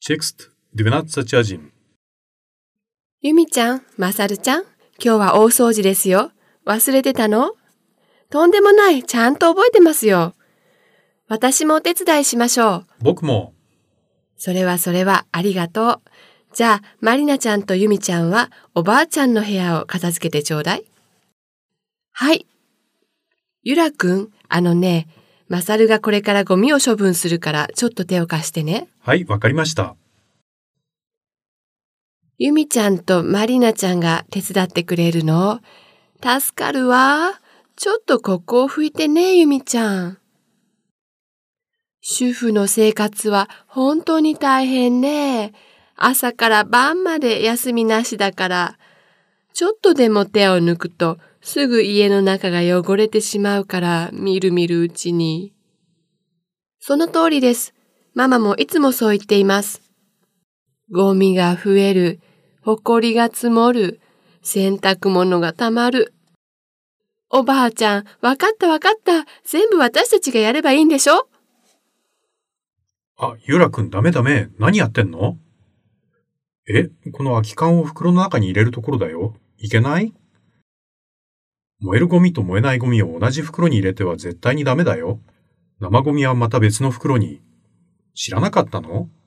Текст 12.1. ゆみちゃん、まさるちゃん、今日は大掃除ですよ。忘れてたの？とんでもない、ちゃんと覚えてますよ。私もお手伝いしましょう。 僕も。 それはありがとう。じゃあ、まりなちゃんとゆみちゃんはおばあちゃんの部屋を片付けてちょうだい。はい。ゆらくん、まさるがこれからゴミを処分するからちょっと手を貸してね。 はい、わかりました。 ゆみちゃんとまりなちゃんが手伝ってくれるの？助かるわ。ちょっとここを拭いてね、ゆみちゃん。主婦の生活は本当に大変ね。朝から晩まで休みなしだから、ちょっとでも手を抜くとすぐ家の中が汚れてしまうから、みるみるうちに。その通りです。ママもいつもそう言っています。ゴミが増える、ほこりが積もる、洗濯物がたまる。おばあちゃん、わかった。全部私たちがやればいいんでしょ？ あ、ゆらくんダメ。何やってんの？この空き缶を袋の中に入れるところだよ。いけない？燃えるゴミと燃えないゴミを同じ袋に入れては絶対にダメだよ。生ゴミはまた別の袋に。知らなかったの？